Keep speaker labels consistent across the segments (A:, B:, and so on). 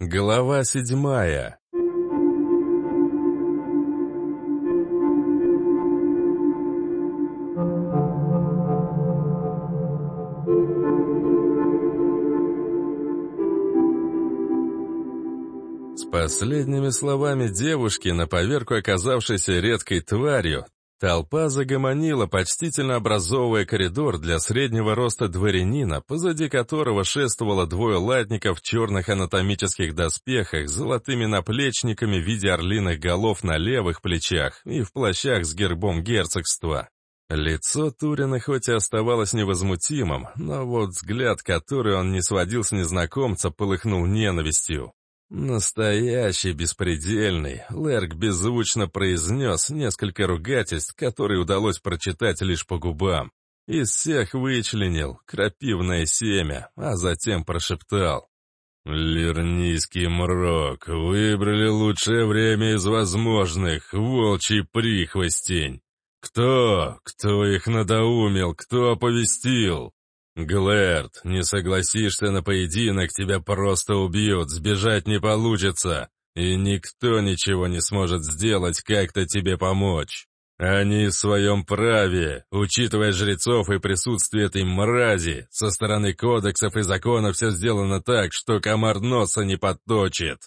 A: Глава 7. С последними словами девушки, на поверку оказавшейся редкой тварью, толпа загомонила, почтительно образовывая коридор для среднего роста дворянина, позади которого шествовало двое латников в черных анатомических доспехах с золотыми наплечниками в виде орлиных голов на левых плечах и в плащах с гербом герцогства. Лицо Турина хоть и оставалось невозмутимым, но вот взгляд, который он не сводил с незнакомца, полыхнул ненавистью. Настоящий, беспредельный, Лерк беззвучно произнес несколько ругательств, которые удалось прочитать лишь по губам. Из всех вычленил крапивное семя, а затем прошептал: «Лирнийский мрок, выбрали лучшее время из возможных, волчий прихвостень. Кто их надоумил, кто оповестил? Глэрд, не согласишься на поединок, тебя просто убьют, сбежать не получится, и никто ничего не сможет сделать, как-то тебе помочь. Они в своем праве, учитывая жрецов и присутствие этой мрази, со стороны кодексов и законов все сделано так, что комар носа не подточит».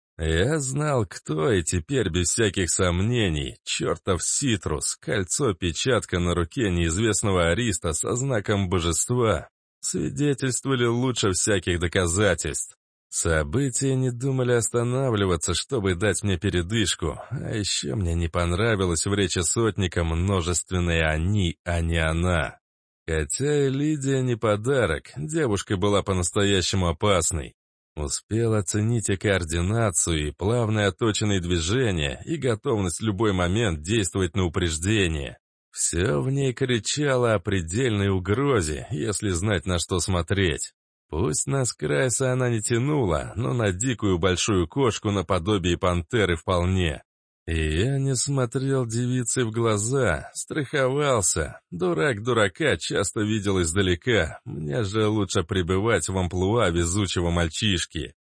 A: Я знал, кто, и теперь без всяких сомнений, чертов Ситрус, кольцо-печатка на руке неизвестного ариста со знаком божества, свидетельствовали лучше всяких доказательств. События не думали останавливаться, чтобы дать мне передышку, а еще мне не понравилось в речи сотника множественное «они», а не «она». Хотя и Лидия не подарок, девушка была по-настоящему опасной. Успел оценить и координацию, и плавные отточенные движения, и готовность в любой момент действовать на упреждение. Все в ней кричало о предельной угрозе, если знать, на что смотреть. Пусть на Скрайса она не тянула, но на дикую большую кошку наподобие пантеры вполне. И я не смотрел девице в глаза, страховался. Дурак дурака часто видел издалека, мне же лучше пребывать в амплуа везучего мальчишки.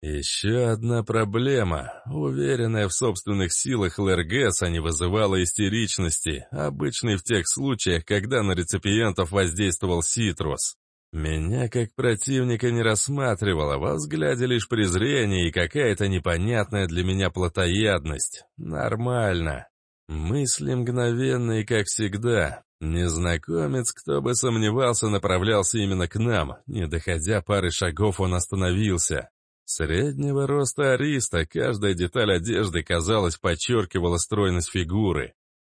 A: Еще одна проблема. Уверенная в собственных силах Лергеса не вызывала истеричности, обычной в тех случаях, когда на реципиентов воздействовал Ситрус. Меня как противника не рассматривала, во взгляде лишь презрение и какая-то непонятная для меня плотоядность. Нормально. Мысли мгновенные, как всегда. Незнакомец, кто бы сомневался, направлялся именно к нам. Не доходя пары шагов, он остановился. Среднего роста ариста, каждая деталь одежды, казалось, подчеркивала стройность фигуры.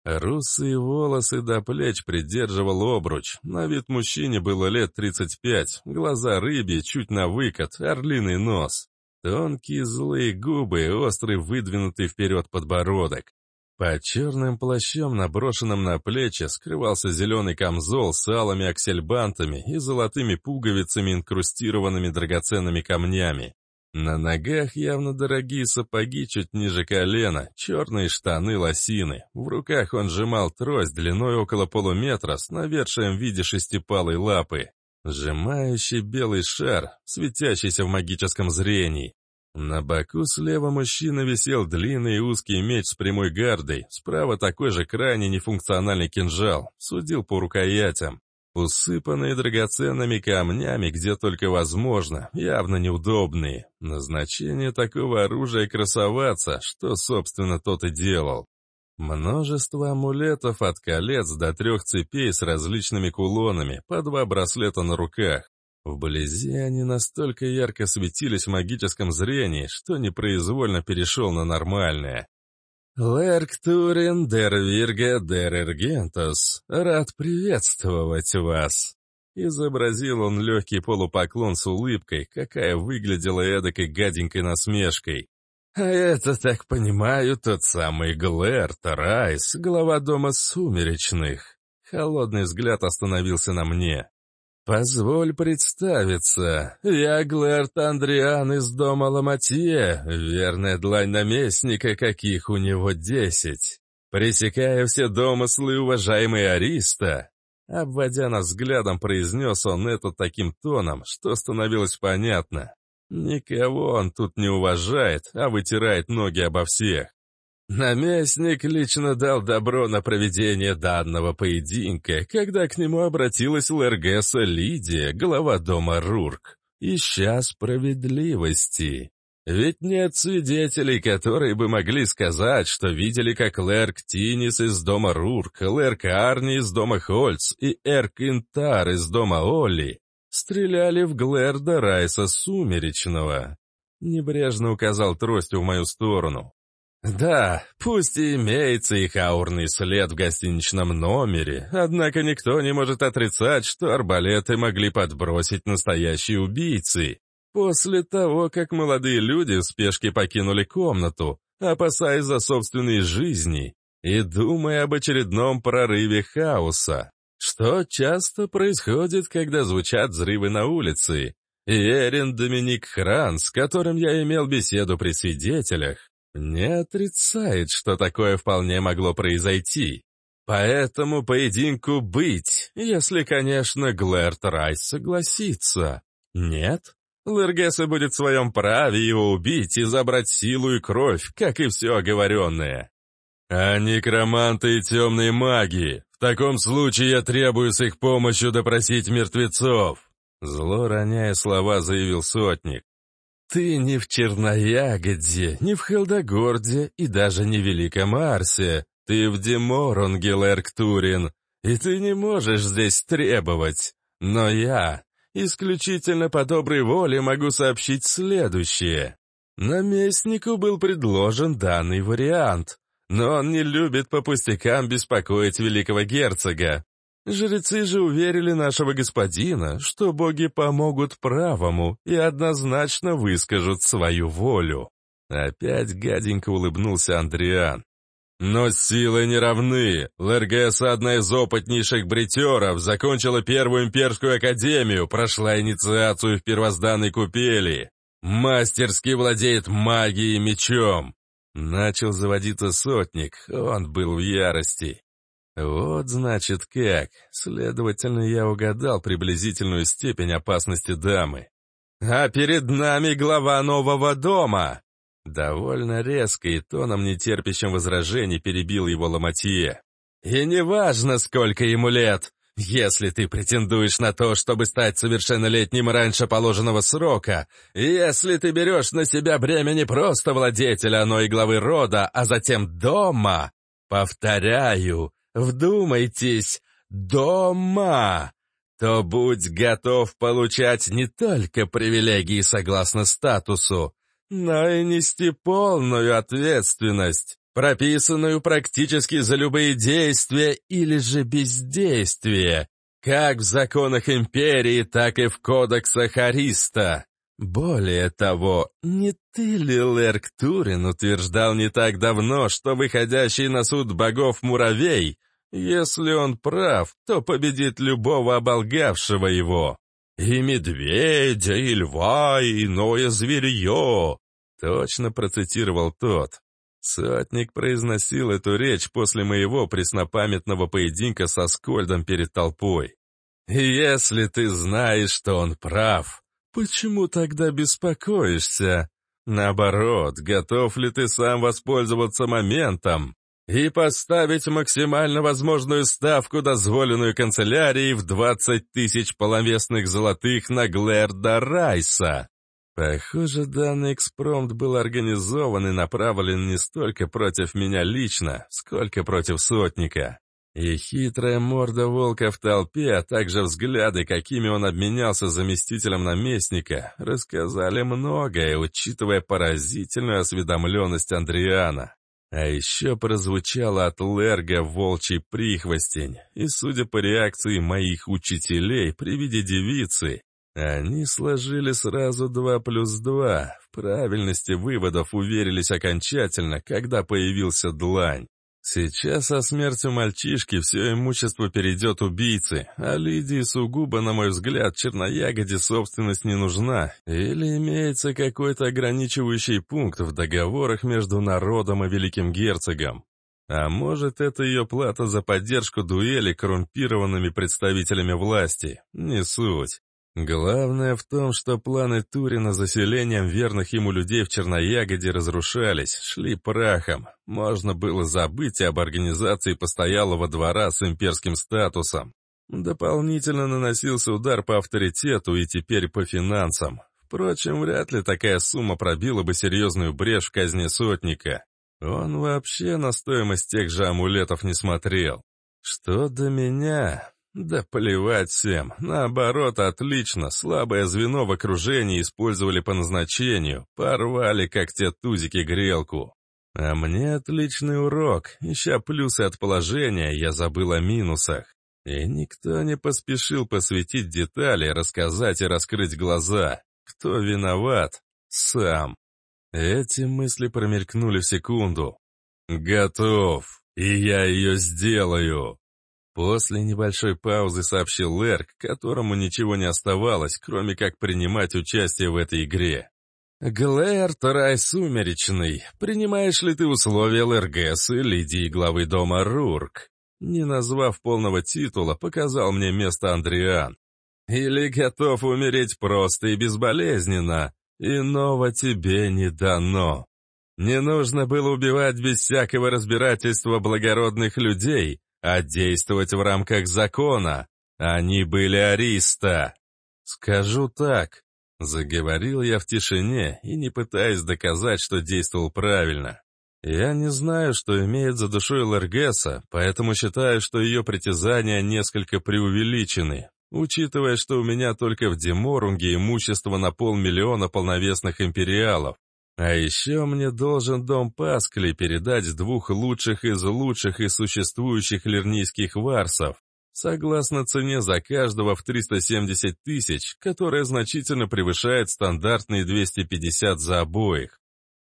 A: Русые волосы до плеч придерживал обруч. На вид мужчине было лет 35, глаза рыбьи, чуть на выкат, орлиный нос. Тонкие злые губы и острый выдвинутый вперед подбородок. Под черным плащом, наброшенным на плечи, скрывался зеленый камзол с алыми аксельбантами и золотыми пуговицами, инкрустированными драгоценными камнями. На ногах явно дорогие сапоги чуть ниже колена, черные штаны лосины. В руках он сжимал трость длиной около полуметра с навершием в виде шестипалой лапы. Сжимающий белый шар, светящийся в магическом зрении. На боку слева мужчины висел длинный и узкий меч с прямой гардой, справа такой же крайне нефункциональный кинжал, судил по рукоятям. Усыпанные драгоценными камнями, где только возможно, явно неудобные. Назначение такого оружия красоваться, что, собственно, тот и делал. Множество амулетов от колец до 3 цепей с различными кулонами, по 2 браслета на руках. Вблизи они настолько ярко светились в магическом зрении, что непроизвольно перешел на нормальное. «Лерк Турин дер Вирге дер Эргентос, рад приветствовать вас!» Изобразил он легкий полупоклон с улыбкой, какая выглядела эдакой гаденькой насмешкой. «А это, так понимаю, тот самый Глэрт Райс, глава дома сумеречных». Холодный взгляд остановился на мне. «Позволь представиться. Я Глэрт Андриан из дома Ламатье, верная длань наместника, каких у него 10. Пресекая все домыслы, уважаемый Ариста». Обводя нас взглядом, произнес он это таким тоном, что становилось понятно. Никого он тут не уважает, а вытирает ноги обо всех. Наместник лично дал добро на проведение данного поединка, когда к нему обратилась Лэргесса Лидия, глава дома Рурк, ища справедливости. Ведь нет свидетелей, которые бы могли сказать, что видели, как Лэрк Тинис из дома Рурк, Лэрк Арни из дома Хольц и Эрк Интар из дома Олли стреляли в Глэрда Райса Сумеречного. Небрежно указал тростью в мою сторону. Да, пусть и имеется их аурный след в гостиничном номере, однако никто не может отрицать, что арбалеты могли подбросить настоящие убийцы. После того, как молодые люди в спешке покинули комнату, опасаясь за собственные жизни и думая об очередном прорыве хаоса, что часто происходит, когда звучат взрывы на улице. И Эрин Доминик Хран, с которым я имел беседу при свидетелях, не отрицает, что такое вполне могло произойти. Поэтому поединку быть, если, конечно, Глэрд Райс согласится. Нет? Лэргесса будет в своем праве его убить и забрать силу и кровь, как и все оговоренное. А некроманты и темные маги, в таком случае я требую с их помощью допросить мертвецов. Зло роняя слова, заявил сотник. Ты не в Черноягоде, не в Хелдогорде и даже не в Великом Арсе. Ты в Деморонге, Лэрк Турин, и ты не можешь здесь требовать. Но я исключительно по доброй воле могу сообщить следующее. Наместнику был предложен данный вариант, но он не любит по пустякам беспокоить великого герцога. Жрецы же уверили нашего господина, что боги помогут правому и однозначно выскажут свою волю. Опять гаденько улыбнулся Андриан. Но силы не равны. Лэргесса, одна из опытнейших бритеров, закончила Первую имперскую академию, прошла инициацию в первозданной купели. Мастерски владеет магией и мечом. Начал заводиться сотник, он был в ярости. Вот значит как. Следовательно, я угадал приблизительную степень опасности дамы. А перед нами глава нового дома. Довольно резко и тоном, нетерпящим возражений, перебил его Ламатье. «И неважно, сколько ему лет, если ты претендуешь на то, чтобы стать совершеннолетним раньше положенного срока, если ты берешь на себя бремя не просто владетеля, но и главы рода, а затем дома, повторяю, вдумайтесь, дома, то будь готов получать не только привилегии согласно статусу, но и нести полную ответственность, прописанную практически за любые действия или же бездействие, как в законах империи, так и в кодексах Ариста. Более того, не ты ли, Лэрк Турин, утверждал не так давно, что выходящий на суд богов муравей, если он прав, то победит любого оболгавшего его? И медведя, и льва, и иное зверье. Точно процитировал тот. Сотник произносил эту речь после моего преснопамятного поединка со Скольдом перед толпой. И если ты знаешь, что он прав, почему тогда беспокоишься? Наоборот, готов ли ты сам воспользоваться моментом и поставить максимально возможную ставку, дозволенную канцелярией, в 20 тысяч полновесных золотых на Глэрда Райса? Похоже, данный экспромт был организован и направлен не столько против меня лично, сколько против сотника. И хитрая морда волка в толпе, а также взгляды, какими он обменялся с заместителем наместника, рассказали многое, учитывая поразительную осведомленность Андриана. А еще прозвучало от Лерга волчий прихвостень, и, судя по реакции моих учителей при виде девицы, они сложили сразу 2 плюс 2. В правильности выводов уверились окончательно, когда появился Длань. Сейчас со смертью мальчишки все имущество перейдет убийце, а Лидии сугубо, на мой взгляд, Черноягоде собственность не нужна, или имеется какой-то ограничивающий пункт в договорах между народом и великим герцогом. А может, это ее плата за поддержку дуэли коррумпированными представителями власти, не суть. Главное в том, что планы Турина заселением верных ему людей в Черноягоде разрушались, шли прахом. Можно было забыть об организации постоялого двора с имперским статусом. Дополнительно наносился удар по авторитету и теперь по финансам. Впрочем, вряд ли такая сумма пробила бы серьезную брешь в казне сотника. Он вообще на стоимость тех же амулетов не смотрел. Что до меня... Да плевать всем. Наоборот, отлично. Слабое звено в окружении использовали по назначению. Порвали, как те тузики, грелку. А мне отличный урок. Ища плюсы от положения, я забыл о минусах. И никто не поспешил посвятить детали, рассказать и раскрыть глаза. Кто виноват? Сам. Эти мысли промелькнули в секунду. «Готов, и я ее сделаю!» После небольшой паузы сообщил Лерк, которому ничего не оставалось, кроме как принимать участие в этой игре. «Глэр Тарай Сумеречный, принимаешь ли ты условия Лергесы, Лидии главы дома Рурк?» Не назвав полного титула, показал мне место Андриан. «Или готов умереть просто и безболезненно? Иного тебе не дано. Не нужно было убивать без всякого разбирательства благородных людей, а действовать в рамках закона. Они были ариста. Скажу так, заговорил я в тишине и не пытаясь доказать, что действовал правильно. Я не знаю, что имеет за душой Лергеса, поэтому считаю, что ее притязания несколько преувеличены, учитывая, что у меня только в Деморунге имущество на 500 000 полновесных империалов. А еще мне должен дом Паскли передать 2 лучших из существующих лирнийских варсов, согласно цене за каждого в 370 000, которая значительно превышает стандартные 250 за обоих.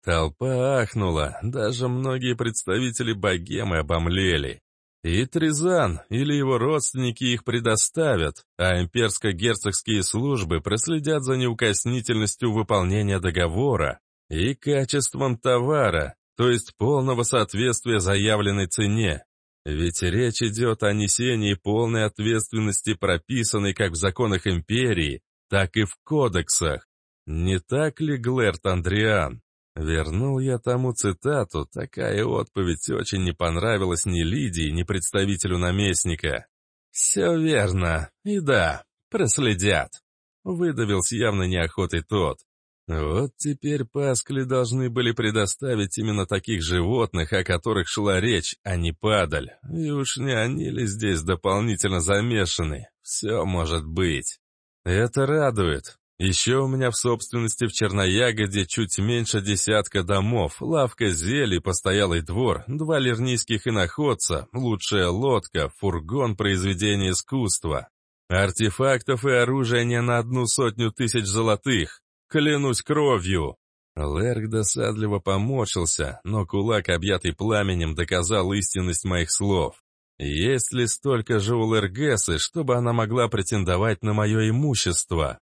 A: Толпа ахнула, даже многие представители богемы обомлели. И Тризан или его родственники их предоставят, а имперско-герцогские службы проследят за неукоснительностью выполнения договора и качеством товара, то есть полного соответствия заявленной цене. Ведь речь идет о несении полной ответственности, прописанной как в законах империи, так и в кодексах. Не так ли, Глэрт Андриан? Вернул я тому цитату, такая отповедь очень не понравилась ни Лидии, ни представителю наместника. «Все верно, и да, проследят», — выдавил с явной неохотой тот. Вот теперь Паскли должны были предоставить именно таких животных, о которых шла речь, а не падаль. И уж не они ли здесь дополнительно замешаны? Все может быть. Это радует. Еще у меня в собственности в Черноягоде чуть меньше 10 домов, лавка зелий, постоялый двор, 2 лирнийских иноходца, лучшая лодка, фургон произведения искусства. Артефактов и оружия не на 100 000 золотых. Клянусь кровью!» Лерк досадливо поморщился, но кулак, объятый пламенем, доказал истинность моих слов. «Есть ли столько же у Лергесы, чтобы она могла претендовать на мое имущество?»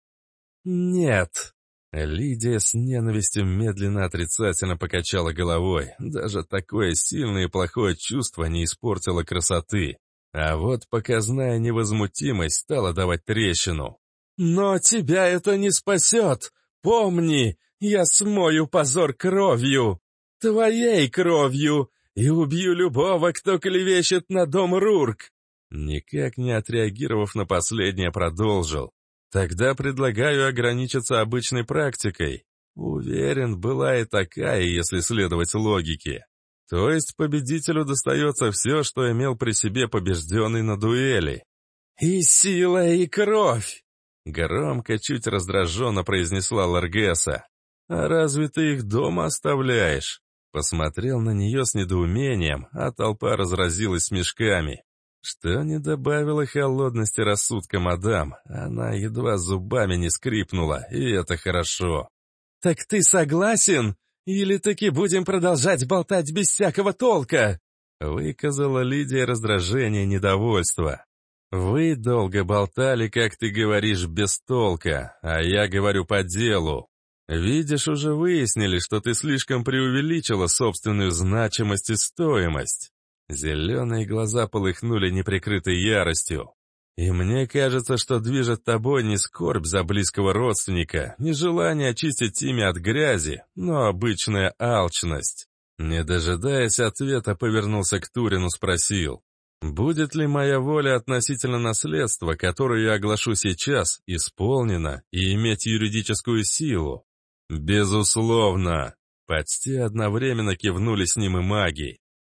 A: «Нет». Лидия с ненавистью медленно отрицательно покачала головой. Даже такое сильное и плохое чувство не испортило красоты. А вот показная невозмутимость стала давать трещину. «Но тебя это не спасет! Помни, я смою позор кровью! Твоей кровью! И убью любого, кто клевещет на дом Рурк!» Никак не отреагировав на последнее, продолжил. «Тогда предлагаю ограничиться обычной практикой. Уверен, была и такая, если следовать логике. То есть победителю достается все, что имел при себе побежденный на дуэли. И сила, и кровь!» Громко, чуть раздраженно произнесла Лергеса. «А разве ты их дома оставляешь?» Посмотрел на нее с недоумением, а толпа разразилась смешками. Что не добавило холодности рассудка мадам, она едва зубами не скрипнула, и это хорошо. «Так ты согласен? Или таки будем продолжать болтать без всякого толка?» Выказала Лидия раздражение и недовольство. «Вы долго болтали, как ты говоришь, без толка, а я говорю по делу. Видишь, уже выяснили, что ты слишком преувеличила собственную значимость и стоимость». Зеленые глаза полыхнули неприкрытой яростью. И мне кажется, что движет тобой не скорбь за близкого родственника, не желание очистить имя от грязи, но обычная алчность». Не дожидаясь ответа, повернулся к Турину, спросил: «Будет ли моя воля относительно наследства, которое я оглашу сейчас, исполнена и иметь юридическую силу?» «Безусловно!» Почти одновременно кивнули с ним и маги.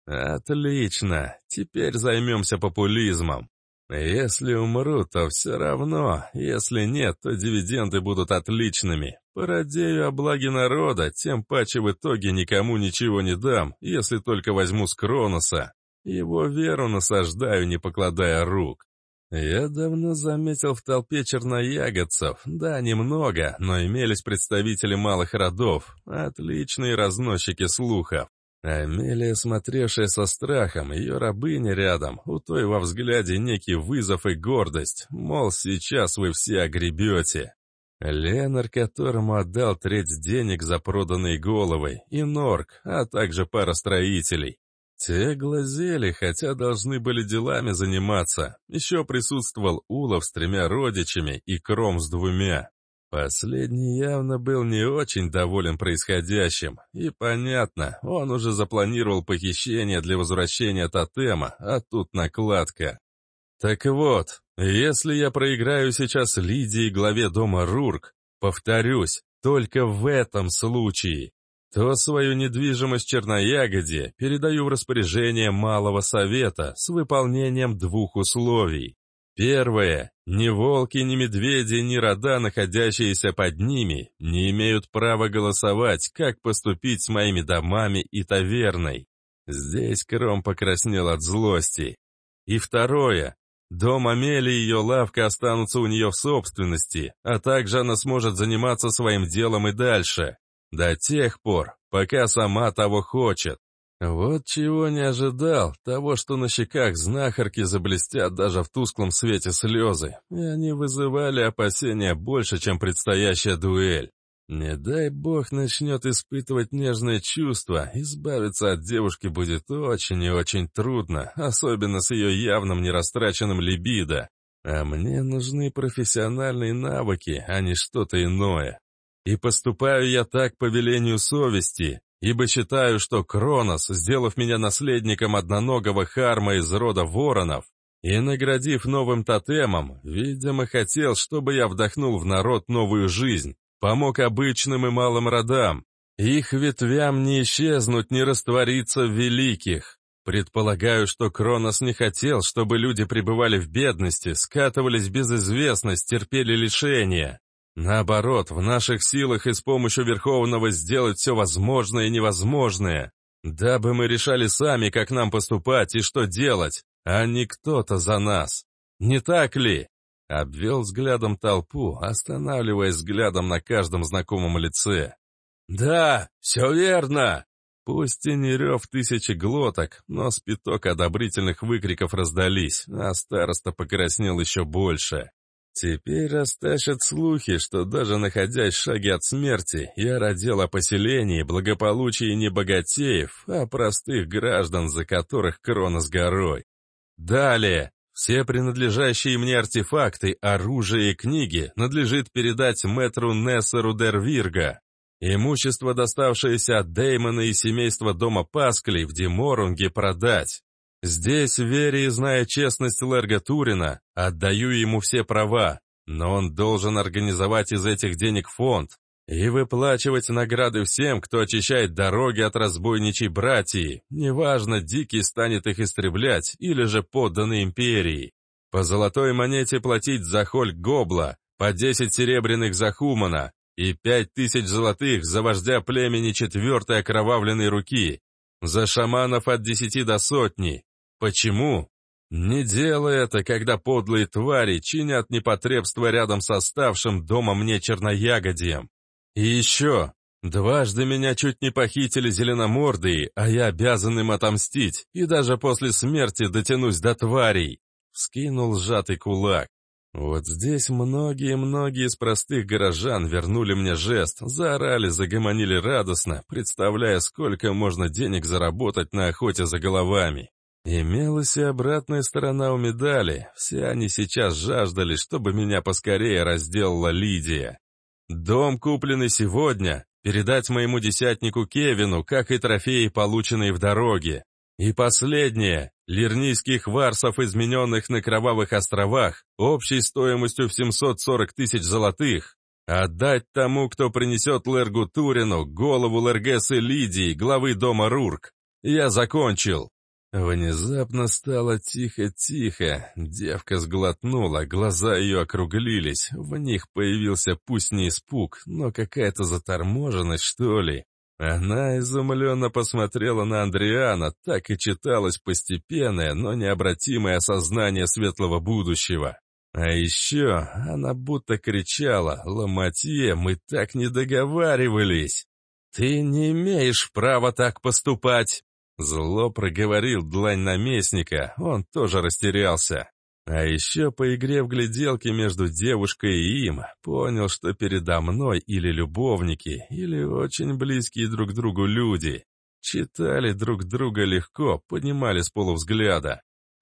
A: «Отлично, теперь займемся популизмом. Если умру, то все равно, если нет, то дивиденды будут отличными. Породею о благе народа, тем паче в итоге никому ничего не дам, если только возьму с Кроноса. Его веру насаждаю, не покладая рук». Я давно заметил в толпе черноягодцев, да, немного, но имелись представители малых родов, отличные разносчики слухов. Амелия, смотревшая со страхом, ее рабыня рядом, у той во взгляде некий вызов и гордость, мол, сейчас вы все огребете. Ленар, которому отдал треть денег за проданные головы, и Норк, а также пара строителей. Те глазели, хотя должны были делами заниматься. Еще присутствовал Улов с 3 родичами и Кром с 2. Последний явно был не очень доволен происходящим, и понятно, он уже запланировал похищение для возвращения тотема, а тут накладка. Так вот, если я проиграю сейчас Лидии, главе дома Рурк, повторюсь, только в этом случае, то свою недвижимость Черноягоде передаю в распоряжение Малого Совета с выполнением 2 условий. Первое. Ни волки, ни медведи, ни рода, находящиеся под ними, не имеют права голосовать, как поступить с моими домами и таверной. Здесь Кром покраснел от злости. И второе. Дом Амелии и ее лавка останутся у нее в собственности, а также она сможет заниматься своим делом и дальше. До тех пор, пока сама того хочет. Вот чего не ожидал, того, что на щеках знахарки заблестят даже в тусклом свете слезы, и они вызывали опасения больше, чем предстоящая дуэль. Не дай бог начнет испытывать нежные чувства, избавиться от девушки будет очень и очень трудно, особенно с ее явным нерастраченным либидо. А мне нужны профессиональные навыки, а не что-то иное. И поступаю я так по велению совести, ибо считаю, что Кронос, сделав меня наследником одноногого Харма из рода воронов и наградив новым тотемом, видимо, хотел, чтобы я вдохнул в народ новую жизнь, помог обычным и малым родам, их ветвям не исчезнуть, не раствориться в великих. Предполагаю, что Кронос не хотел, чтобы люди пребывали в бедности, скатывались в безызвестность, терпели лишения. Наоборот, в наших силах и с помощью Верховного сделать все возможное и невозможное, дабы мы решали сами, как нам поступать и что делать, а не кто-то за нас. Не так ли? Обвел взглядом толпу, останавливаясь взглядом на каждом знакомом лице. «Да, все верно!» Пусть и не рев 1000 глоток, но с пяток одобрительных выкриков раздались, а староста покраснел еще больше. Теперь растащат слухи, что даже находясь в шаге от смерти, я родил о поселении, благополучии не богатеев, а простых граждан, за которых крона с горой. Далее, все принадлежащие мне артефакты, оружие и книги надлежит передать мэтру Нессеру Дервирга. Имущество, доставшееся от Деймона и семейства дома Пасклей в Деморунге, продать. Здесь, веря и зная честность Лерга Турина, отдаю ему все права, но он должен организовать из этих денег фонд и выплачивать награды всем, кто очищает дороги от разбойничьей братьи, неважно, Дикий станет их истреблять или же подданный империи. По золотой монете платить за Хольк Гобла, по 10 серебряных за Хумана и 5000 золотых за вождя племени 4-й окровавленной руки, за шаманов от 10 до 100. Почему? Не делай это, когда подлые твари чинят непотребство рядом с оставшим дома мне черноягодием. И еще, дважды меня чуть не похитили зеленомордые, а я обязан им отомстить, и даже после смерти дотянусь до тварей. Вскинул сжатый кулак. Вот здесь многие из простых горожан вернули мне жест, заорали, загомонили радостно, представляя, сколько можно денег заработать на охоте за головами. Имелась и обратная сторона у медали. Все они сейчас жаждали, чтобы меня поскорее разделала Лидия. Дом, купленный сегодня, передать моему десятнику Кевину, как и трофеи, полученные в дороге. И последнее — лирнийских варсов, измененных на Кровавых островах, общей стоимостью в 740 тысяч золотых. Отдать тому, кто принесет Лергу Турину голову Лергесы Лидии, главы дома Рурк. Я закончил. Внезапно стало тихо-тихо. Девка сглотнула, глаза ее округлились. В них появился пусть не испуг, но какая-то заторможенность, что ли. Она изумленно посмотрела на Андриана, так и читалось постепенное, но необратимое осознание светлого будущего. А еще она будто кричала: «Ламатье, мы так не договаривались! Ты не имеешь права так поступать!» Зло проговорил длань наместника, он тоже растерялся. А еще по игре в гляделки между девушкой и им, понял, что передо мной или любовники, или очень близкие друг другу люди. Читали друг друга легко, понимали с полувзгляда.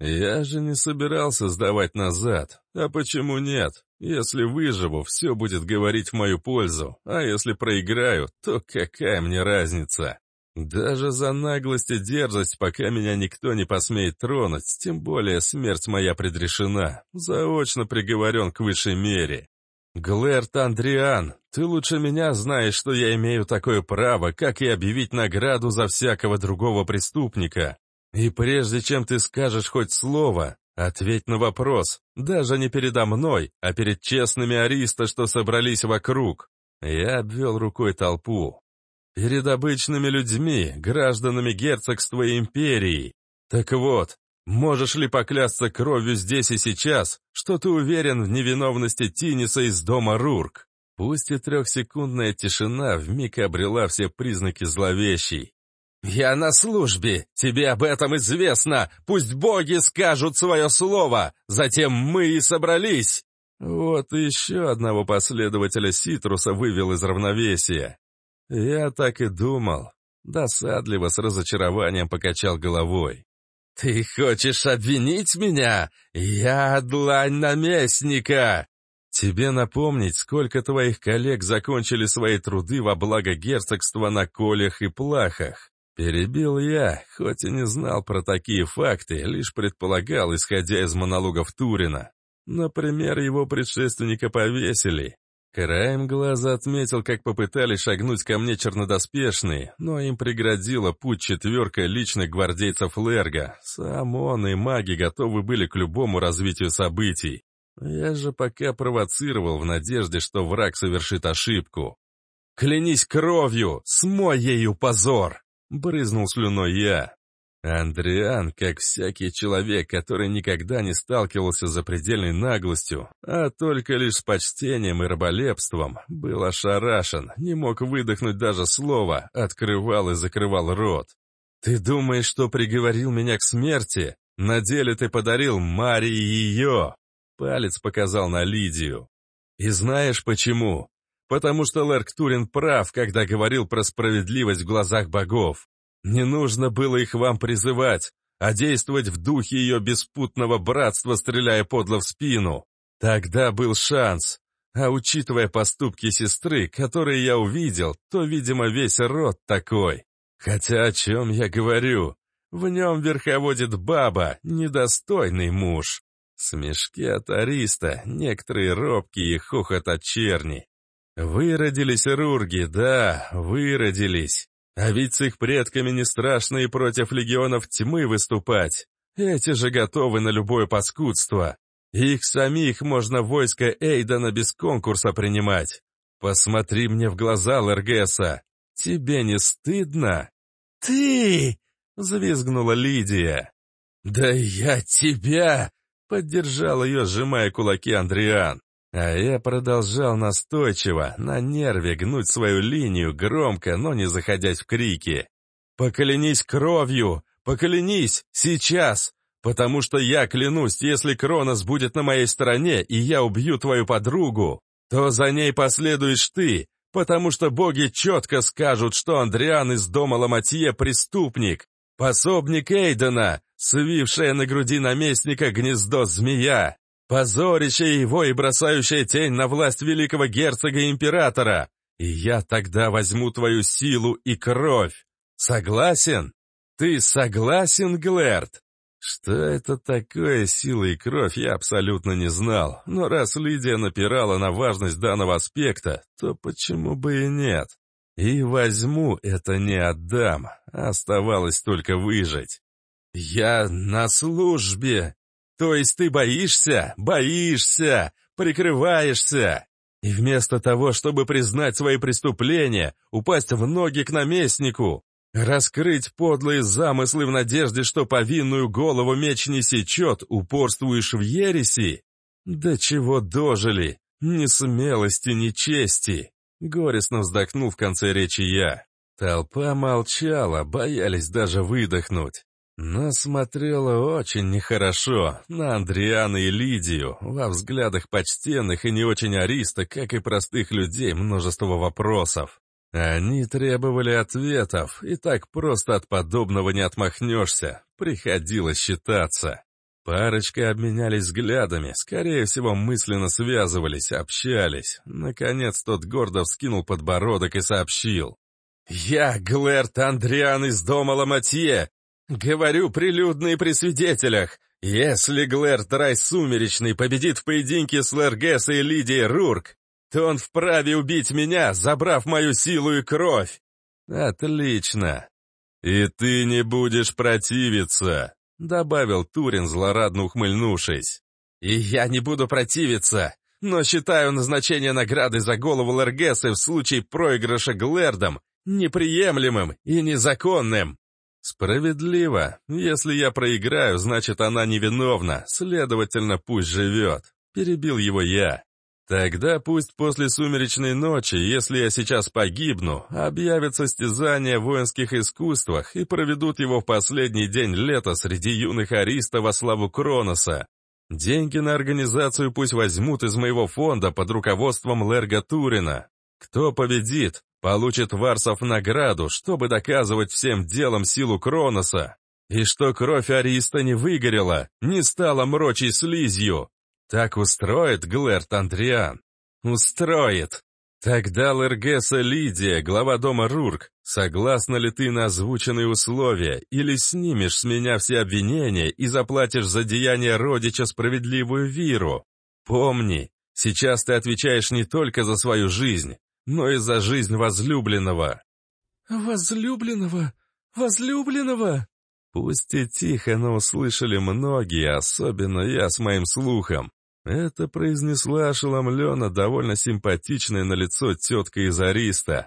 A: Я же не собирался сдавать назад. А почему нет? Если выживу, все будет говорить в мою пользу, а если проиграю, то какая мне разница? Даже за наглость и дерзость, пока меня никто не посмеет тронуть, тем более смерть моя предрешена, заочно приговорен к высшей мере. Глэрт Андриан, ты лучше меня знаешь, что я имею такое право, как и объявить награду за всякого другого преступника. И прежде чем ты скажешь хоть слово, ответь на вопрос, даже не передо мной, а перед честными ариста, что собрались вокруг. Я обвел рукой толпу. Перед обычными людьми, гражданами герцогства и империи. Так вот, можешь ли поклясться кровью здесь и сейчас, что ты уверен в невиновности Тиниса из дома Рурк? Пусть и трехсекундная тишина вмиг обрела все признаки зловещей. «Я на службе, тебе об этом известно, пусть боги скажут свое слово, затем мы и собрались!» Вот и еще одного последователя Ситруса вывел из равновесия. Я так и думал. Досадливо с разочарованием покачал головой. «Ты хочешь обвинить меня? Я длань наместника!» «Тебе напомнить, сколько твоих коллег закончили свои труды во благо герцогства на колях и плахах?» Перебил я, хоть и не знал про такие факты, лишь предполагал, исходя из монологов Турина. Например, его предшественника повесили. Краем глаза отметил, как попытались шагнуть ко мне чернодоспешные, но им преградила путь четверка личных гвардейцев Лерга. Сам он и маги готовы были к любому развитию событий. Я же пока провоцировал в надежде, что враг совершит ошибку. «Клянись кровью! Смой ею позор!» — брызнул слюной я. Андриан, как всякий человек, который никогда не сталкивался с запредельной наглостью, а только лишь с почтением и раболепством, был ошарашен, не мог выдохнуть даже слова, открывал и закрывал рот. «Ты думаешь, что приговорил меня к смерти? На деле ты подарил Марии ее!» Палец показал на Лидию. «И знаешь почему? Потому что Лерг Турин прав, когда говорил про справедливость в глазах богов. Не нужно было их вам призывать, а действовать в духе ее беспутного братства, стреляя подло в спину. Тогда был шанс. А учитывая поступки сестры, которые я увидел, то, видимо, весь род такой. Хотя о чем я говорю? В нем верховодит баба, недостойный муж». Смешки от ариста, некоторые робкие и хохот от черни. Выродились рурги, да, выродились. А ведь с их предками не страшно и против легионов тьмы выступать. Эти же готовы на любое паскудство. Их самих можно в войско Эйдана без конкурса принимать. Посмотри мне в глаза, Лергеса. Тебе не стыдно? «Ты!» — взвизгнула Лидия. «Да я тебя!» — поддержал ее, сжимая кулаки Андриан. А я продолжал настойчиво, на нерве гнуть свою линию, громко, но не заходясь в крики. «Поклянись кровью! Поклянись! Сейчас! Потому что я клянусь, если Кронос будет на моей стороне, и я убью твою подругу, то за ней последуешь ты, потому что боги четко скажут, что Андриан из дома Ламатье преступник, Пособник Эйдена, свившая на груди наместника гнездо змея, позорящая его и бросающая тень на власть великого герцога-императора. И я тогда возьму твою силу и кровь. Согласен? Ты согласен, Глэрт? Что это такое сила и кровь, я абсолютно не знал, но раз Лидия напирала на важность данного аспекта, то почему бы и нет? И возьму это не отдам, оставалось только выжить. Я на службе. То есть ты боишься, прикрываешься. И вместо того, чтобы признать свои преступления, упасть в ноги к наместнику, раскрыть подлые замыслы в надежде, что повинную голову меч не сечет, упорствуешь в ереси? До чего дожили? Ни смелости, ни чести. Горестно вздохнул в конце речи я. Толпа молчала, боялись даже выдохнуть. Но смотрела очень нехорошо на Андриана и Лидию, во взглядах почтенных и не очень ариста, как и простых людей, множество вопросов. Они требовали ответов, и так просто от подобного не отмахнешься, приходилось считаться. Парочка обменялись взглядами, скорее всего мысленно связывались, общались. Наконец тот гордо вскинул подбородок и сообщил. «Я Глэрт Андриан из дома Ламатье. Говорю прилюдно и при свидетелях. Если Глэрт Райс Сумеречный победит в поединке с Лэргесс и Лидией Рурк, то он вправе убить меня, забрав мою силу и кровь». «Отлично. И ты не будешь противиться», — добавил Турин, злорадно ухмыльнувшись. «И я не буду противиться, но считаю назначение награды за голову Лэргессы в случае проигрыша Глэрдом неприемлемым и незаконным». «Справедливо. Если я проиграю, значит, она невиновна, следовательно, пусть живет», — перебил его я. «Тогда пусть после сумеречной ночи, если я сейчас погибну, объявят состязание в воинских искусствах и проведут его в последний день лета среди юных аристов во славу Кроноса. Деньги на организацию пусть возьмут из моего фонда под руководством Лэрга Турина. Кто победит, получит Варсов награду, чтобы доказывать всем делом силу Кроноса. И что кровь Ариста не выгорела, не стала мрочей слизью. Так устроит Глэрт Андриан? Устроит. Тогда Лэргесса Лидия, глава дома Рурк, согласна ли ты на озвученные условия, или снимешь с меня все обвинения и заплатишь за деяние родича справедливую виру? Помни, сейчас ты отвечаешь не только за свою жизнь, но и за жизнь возлюбленного». «Возлюбленного? Возлюбленного?» Пусть и тихо, но услышали многие, особенно я с моим слухом. Это произнесла ошеломленно довольно симпатичная на лицо тетка из Ариста,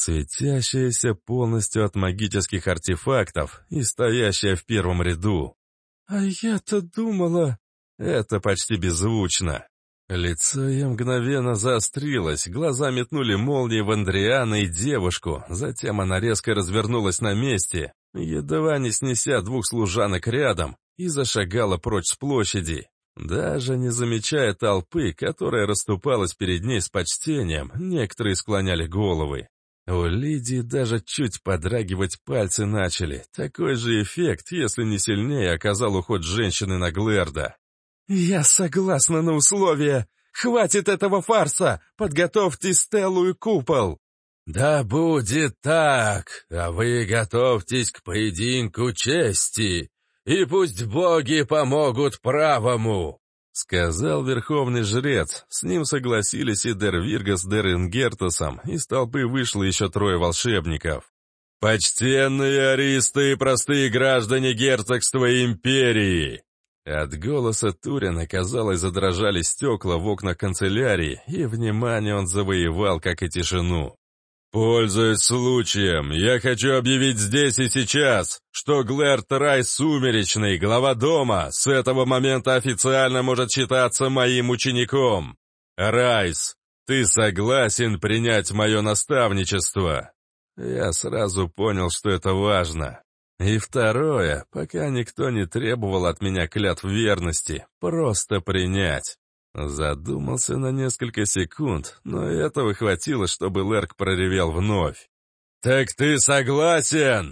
A: светящаяся полностью от магических артефактов и стоящая в первом ряду. «А я-то думала...» Это почти беззвучно. Лицо ее мгновенно заострилось, глаза метнули молнии в Андриана и девушку, затем она резко развернулась на месте, едва не снеся двух служанок рядом, и зашагала прочь с площади. Даже не замечая толпы, которая расступалась перед ней с почтением, некоторые склоняли головы. У Лидии даже чуть подрагивать пальцы начали. Такой же эффект, если не сильнее, оказал уход женщины на Глэрда. «Я согласна на условия. Хватит этого фарса. Подготовьте стелу и купол». «Да будет так, а вы готовьтесь к поединку чести, и пусть боги помогут правому», — сказал верховный жрец. С ним согласились и Дер Вирга с Дер Ингертусом, из толпы вышло еще 3 волшебников. «Почтенные аристы и простые граждане герцогства и империи!» От голоса Турина, казалось, задрожали стекла в окнах канцелярии, и внимание он завоевал, как и тишину. «Пользуясь случаем, я хочу объявить здесь и сейчас, что Глэрт Райс Сумеречный, глава дома, с этого момента официально может считаться моим учеником. Райс, ты согласен принять мое наставничество?» Я сразу понял, что это важно. И второе, пока никто не требовал от меня клятв верности, просто принять. Задумался на несколько секунд, но этого хватило, чтобы Лэрк проревел вновь. «Так ты согласен?»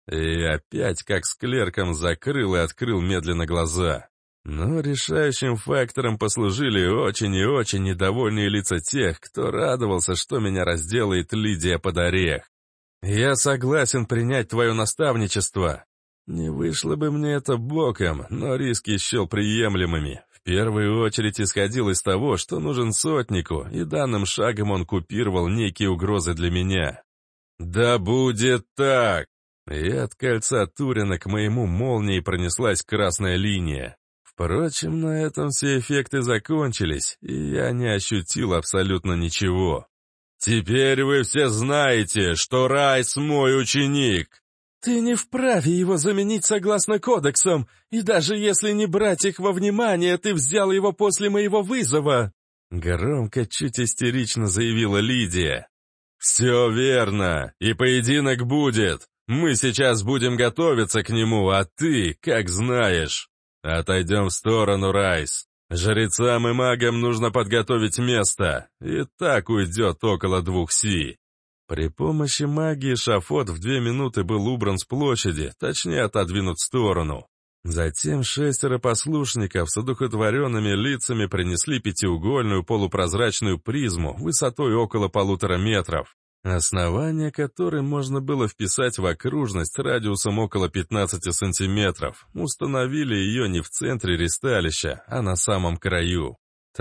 A: И опять, как с клерком, закрыл и открыл медленно глаза. Но решающим фактором послужили очень и очень недовольные лица тех, кто радовался, что меня разделает Лидия под орех. «Я согласен принять твое наставничество». Не вышло бы мне это боком, но риски счел приемлемыми. В первую очередь исходил из того, что нужен сотнику, и данным шагом он купировал некие угрозы для меня. «Да будет так!» И от кольца Турина к моему молнии пронеслась красная линия. Впрочем, на этом все эффекты закончились, и я не ощутил абсолютно ничего. «Теперь вы все знаете, что Райс мой ученик!» «Ты не вправе его заменить согласно кодексам, и даже если не брать их во внимание, ты взял его после моего вызова!» Громко, чуть истерично заявила Лидия. «Все верно, и поединок будет. Мы сейчас будем готовиться к нему, а ты, как знаешь. Отойдем в сторону, Райс. Жрецам и магам нужно подготовить место, и так уйдет около 2 си». При помощи магии эшафот в 2 минуты был убран с площади, точнее отодвинут в сторону. Затем 6 послушников с одухотворенными лицами принесли 5-угольную полупрозрачную призму высотой около 1,5 метров, основание которой можно было вписать в окружность радиусом около 15 сантиметров. Установили ее не в центре ристалища, а на самом краю.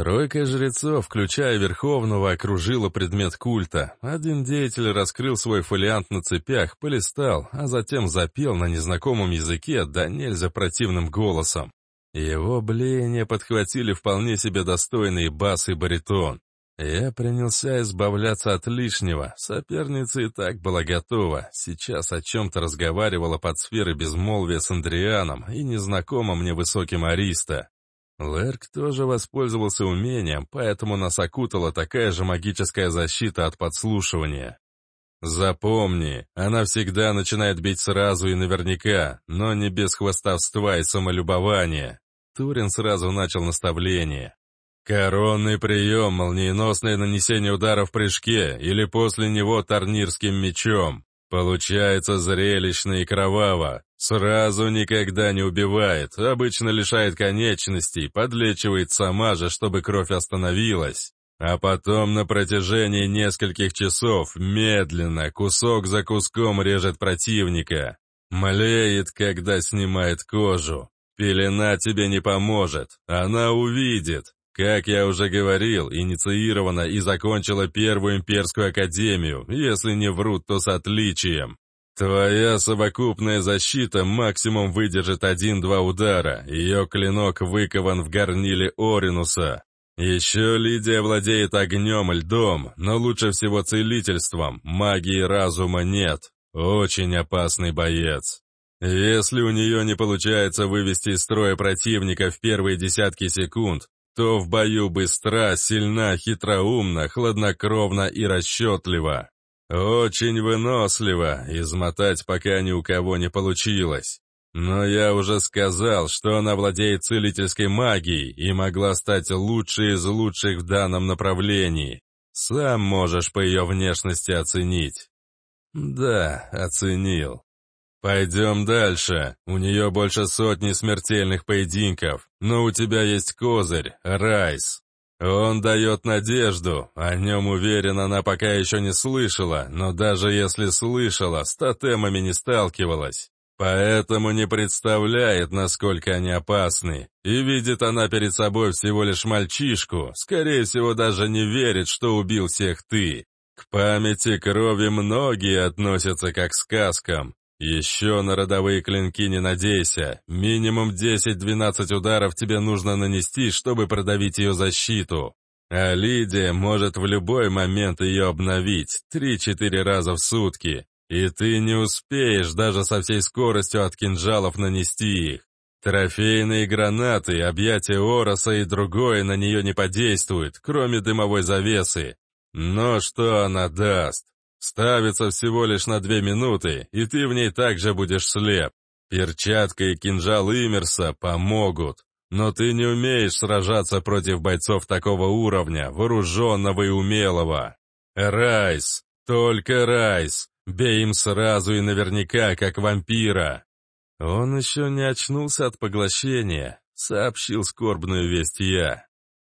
A: 3 жрецов, включая Верховного, окружила предмет культа. Один деятель раскрыл свой фолиант на цепях, полистал, а затем запел на незнакомом языке да нельзя противным голосом. Его блеяние подхватили вполне себе достойные бас и баритон. Я принялся избавляться от лишнего. Соперница и так была готова. Сейчас о чем-то разговаривала под сферой безмолвия с Андрианом и незнакомым мне высоким Ариста. Лерк тоже воспользовался умением, поэтому нас окутала такая же магическая защита от подслушивания. Запомни, она всегда начинает бить сразу и наверняка, но не без хвастовства и самолюбования. Турин сразу начал наставление. Коронный прием, молниеносное нанесение удара в прыжке или после него тарнирским мечом. Получается зрелищно и кроваво. Сразу никогда не убивает, обычно лишает конечностей, подлечивает сама же, чтобы кровь остановилась. А потом на протяжении нескольких часов медленно, кусок за куском режет противника. Млеет, когда снимает кожу. Пелена тебе не поможет, она увидит. Как я уже говорил, инициирована и закончила Первую имперскую академию, если не врут, то с отличием. Твоя совокупная защита максимум выдержит 1-2 удара, ее клинок выкован в горниле Оринуса. Еще Лидия владеет огнем и льдом, но лучше всего целительством, магии разума нет. Очень опасный боец. Если у нее не получается вывести из строя противника в первые десятки секунд, то в бою быстра, сильна, хитроумна, хладнокровна и расчетлива. Очень вынослива, измотать пока ни у кого не получилось. Но я уже сказал, что она владеет целительской магией и могла стать лучшей из лучших в данном направлении. Сам можешь по ее внешности оценить. Да, оценил. Пойдем дальше. У нее больше 100 смертельных поединков, но у тебя есть козырь, Райс. Он дает надежду, о нем, уверен, она пока еще не слышала, но даже если слышала, с тотемами не сталкивалась. Поэтому не представляет, насколько они опасны. И видит она перед собой всего лишь мальчишку, скорее всего, даже не верит, что убил всех ты. К памяти крови многие относятся как к сказкам. Еще на родовые клинки не надейся. Минимум 10-12 ударов тебе нужно нанести, чтобы продавить ее защиту. А Лидия может в любой момент ее обновить 3-4 раза в сутки. И ты не успеешь даже со всей скоростью от кинжалов нанести их. Трофейные гранаты, объятия Ороса и другое на нее не подействуют, кроме дымовой завесы. Но что она даст? Ставится всего лишь на 2 минуты, и ты в ней также будешь слеп. Перчатка и кинжал Иммерса помогут. Но ты не умеешь сражаться против бойцов такого уровня, вооруженного и умелого. Райс, только Райс. Бей им сразу и наверняка, как вампира». «Он еще не очнулся от поглощения», — сообщил скорбную весть я.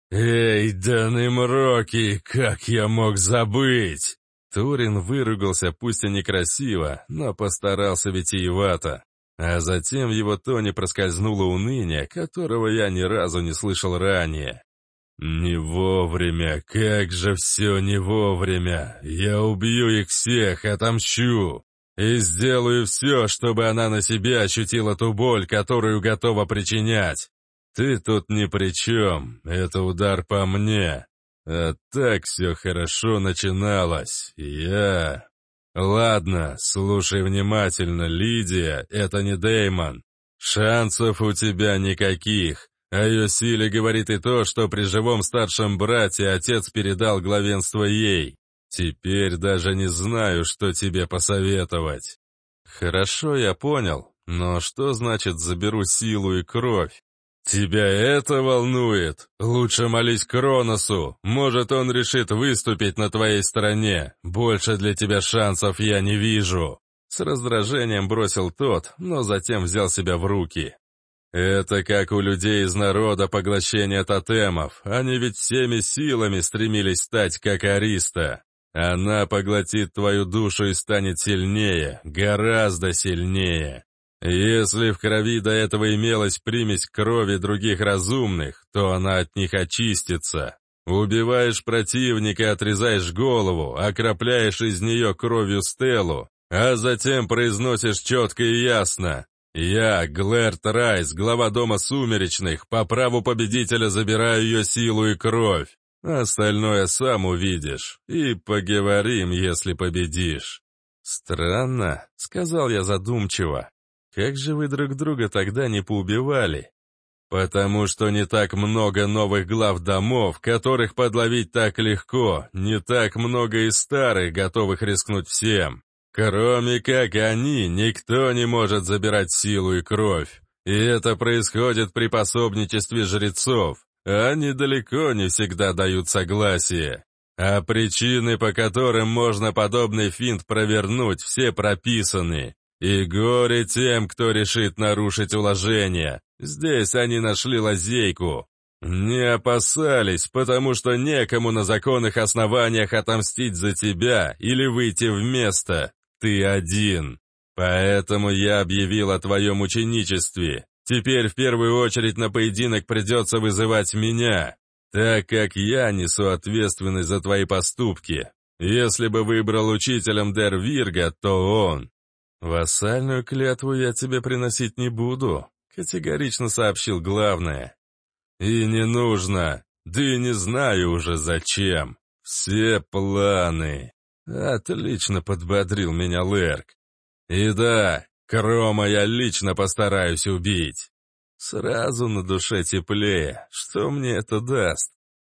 A: «Эй, Даны Мроки, как я мог забыть?» Турин выругался, пусть и некрасиво, но постарался витиевато. А затем в его тоне проскользнуло уныние, которого я ни разу не слышал ранее. «Не вовремя, как же все не вовремя! Я убью их всех, отомщу! И сделаю все, чтобы она на себе ощутила ту боль, которую готова причинять! Ты тут ни при чем, это удар по мне! А так все хорошо начиналось, я...» «Ладно, слушай внимательно, Лидия, это не Дэймон. Шансов у тебя никаких. О ее силе говорит и то, что при живом старшем брате отец передал главенство ей. Теперь даже не знаю, что тебе посоветовать». «Хорошо, я понял, но что значит заберу силу и кровь?» «Тебя это волнует? Лучше молись Кроносу. Может, он решит выступить на твоей стороне. Больше для тебя шансов я не вижу». С раздражением бросил тот, но затем взял себя в руки. «Это как у людей из народа поглощение тотемов. Они ведь всеми силами стремились стать как Ариста. Она поглотит твою душу и станет сильнее, гораздо сильнее. Если в крови до этого имелась примесь крови других разумных, то она от них очистится. Убиваешь противника, отрезаешь голову, окропляешь из нее кровью стелу, а затем произносишь четко и ясно: «Я, Глэрт Райс, глава Дома Сумеречных, по праву победителя забираю ее силу и кровь. Остальное сам увидишь, и поговорим, если победишь». «Странно», — сказал я задумчиво. «Как же вы друг друга тогда не поубивали?» «Потому что не так много новых глав домов, которых подловить так легко, не так много и старых, готовых рискнуть всем. Кроме как они, никто не может забирать силу и кровь. И это происходит при пособничестве жрецов, а они далеко не всегда дают согласие. А причины, по которым можно подобный финт провернуть, все прописаны. И горе тем, кто решит нарушить уложение. Здесь они нашли лазейку. Не опасались, потому что некому на законных основаниях отомстить за тебя или выйти вместо. Ты один. Поэтому я объявил о твоем ученичестве. Теперь в первую очередь на поединок придется вызывать меня, так как я несу ответственность за твои поступки. Если бы выбрал учителем Дер Вирга, то он. «Вассальную клятву я тебе приносить не буду», — категорично сообщил главное. «И не нужно, да и не знаю уже зачем. Все планы». Отлично подбодрил меня Лерк. «И да, Крома я лично постараюсь убить». Сразу на душе теплее. Что мне это даст?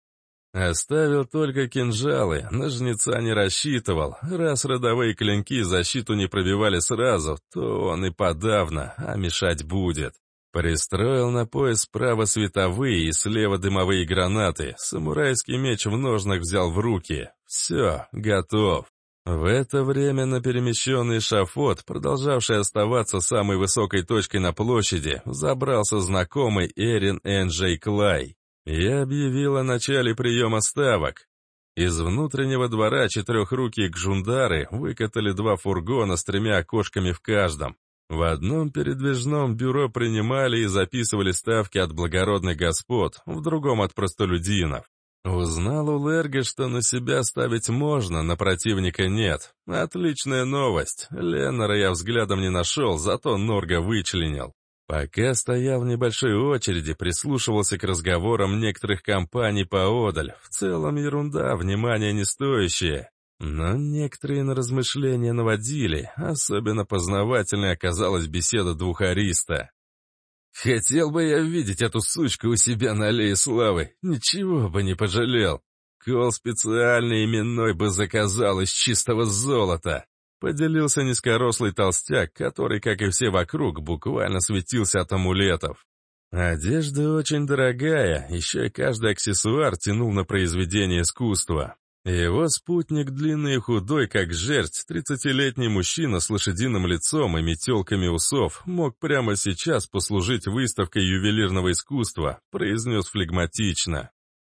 A: Оставил только кинжалы, на жнеца не рассчитывал. Раз родовые клинки защиту не пробивали сразу, то он и подавно, а мешать будет. Пристроил на пояс справа световые и слева дымовые гранаты. Самурайский меч в ножнах взял в руки. Все, готов. В это время на перемещенный эшафот, продолжавший оставаться самой высокой точкой на площади, забрался знакомый Эрин Энджей Клай. Я объявил о начале приема ставок. Из внутреннего двора четырехрукие гжундары выкатали 2 фургона с 3 окошками в каждом. В одном передвижном бюро принимали и записывали ставки от благородных господ, в другом от простолюдинов. Узнал у Лерга, что на себя ставить можно, на противника нет. Отличная новость. Леннера я взглядом не нашел, зато Норга вычленил. Пока стоял в небольшой очереди, прислушивался к разговорам некоторых компаний поодаль. В целом ерунда, внимания не стоящая. Но некоторые на размышления наводили, особенно познавательной оказалась беседа 2 Ариста. «Хотел бы я видеть эту сучку у себя на Аллее Славы, ничего бы не пожалел. Кол специальный именной бы заказал из чистого золота», — поделился низкорослый толстяк, который, как и все вокруг, буквально светился от амулетов. Одежда очень дорогая, еще и каждый аксессуар тянул на произведение искусства. Его спутник, длинный и худой, как жерть, 30-летний мужчина с лошадиным лицом и метелками усов, мог прямо сейчас послужить выставкой ювелирного искусства, произнес флегматично.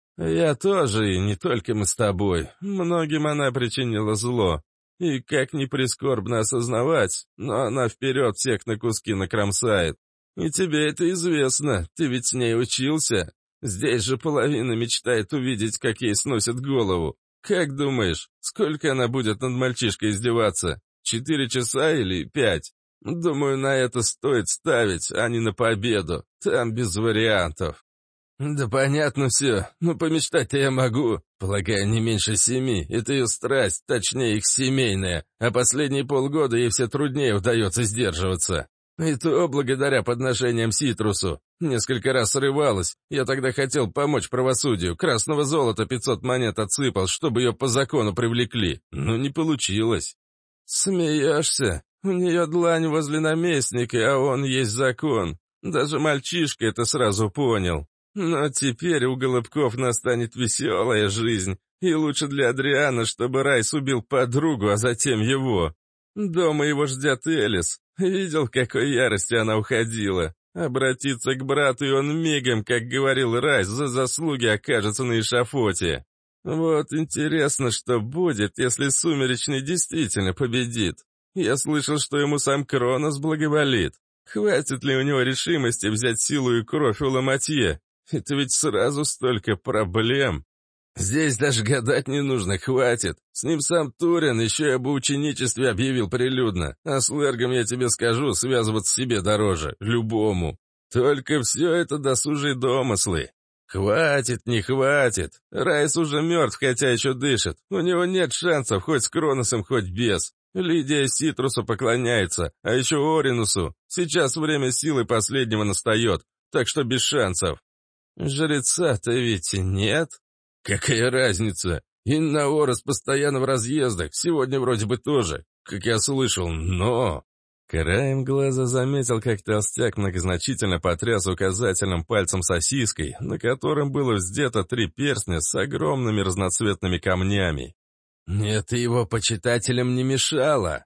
A: «Я тоже, и не только мы с тобой. Многим она причинила зло. И, как ни прискорбно осознавать, но она вперед всех на куски накромсает. И тебе это известно, ты ведь с ней учился. Здесь же половина мечтает увидеть, как ей сносят голову. Как думаешь, сколько она будет над мальчишкой издеваться? 4 часа или 5? Думаю, на это стоит ставить, а не на победу. Там без вариантов». «Да понятно все, но помечтать-то я могу. Полагаю, не меньше 7. Это ее страсть, точнее их семейная, а последние полгода ей все труднее удается сдерживаться. И то благодаря подношениям Ситрусу. Несколько раз срывалась. Я тогда хотел помочь правосудию. Красного золота 500 монет отсыпал, чтобы ее по закону привлекли. Но не получилось». «Смеешься? У нее длань возле наместника, а он есть закон. Даже мальчишка это сразу понял. Но теперь у Голубков настанет веселая жизнь, и лучше для Адриана, чтобы Райс убил подругу, а затем его. Дома его ждет Элис. Видел, в какой ярости она уходила. Обратиться к брату, и он мигом, как говорил Райс, за заслуги окажется на эшафоте. Вот интересно, что будет, если Сумеречный действительно победит. Я слышал, что ему сам Кронос благоволит. Хватит ли у него решимости взять силу и кровь у Ламатье? Это ведь сразу столько проблем. Здесь даже гадать не нужно, хватит. С ним сам Турин еще и об ученичестве объявил прилюдно. А с Лергом, я тебе скажу, связываться себе дороже, любому. Только все это досужие домыслы. Хватит, не хватит. Райс уже мертв, хотя еще дышит. У него нет шансов, хоть с Кроносом, хоть без. Лидия Ситрусу поклоняется, а еще Оринусу. Сейчас время силы последнего настает, так что без шансов. Жреца-то ведь нет. Какая разница? Иннаорос постоянно в разъездах, сегодня вроде бы тоже, как я слышал, но... Краем глаза заметил, как толстяк многозначительно потряс указательным пальцем сосиской, на котором было вздето 3 перстня с огромными разноцветными камнями. Это его почитателям не мешало.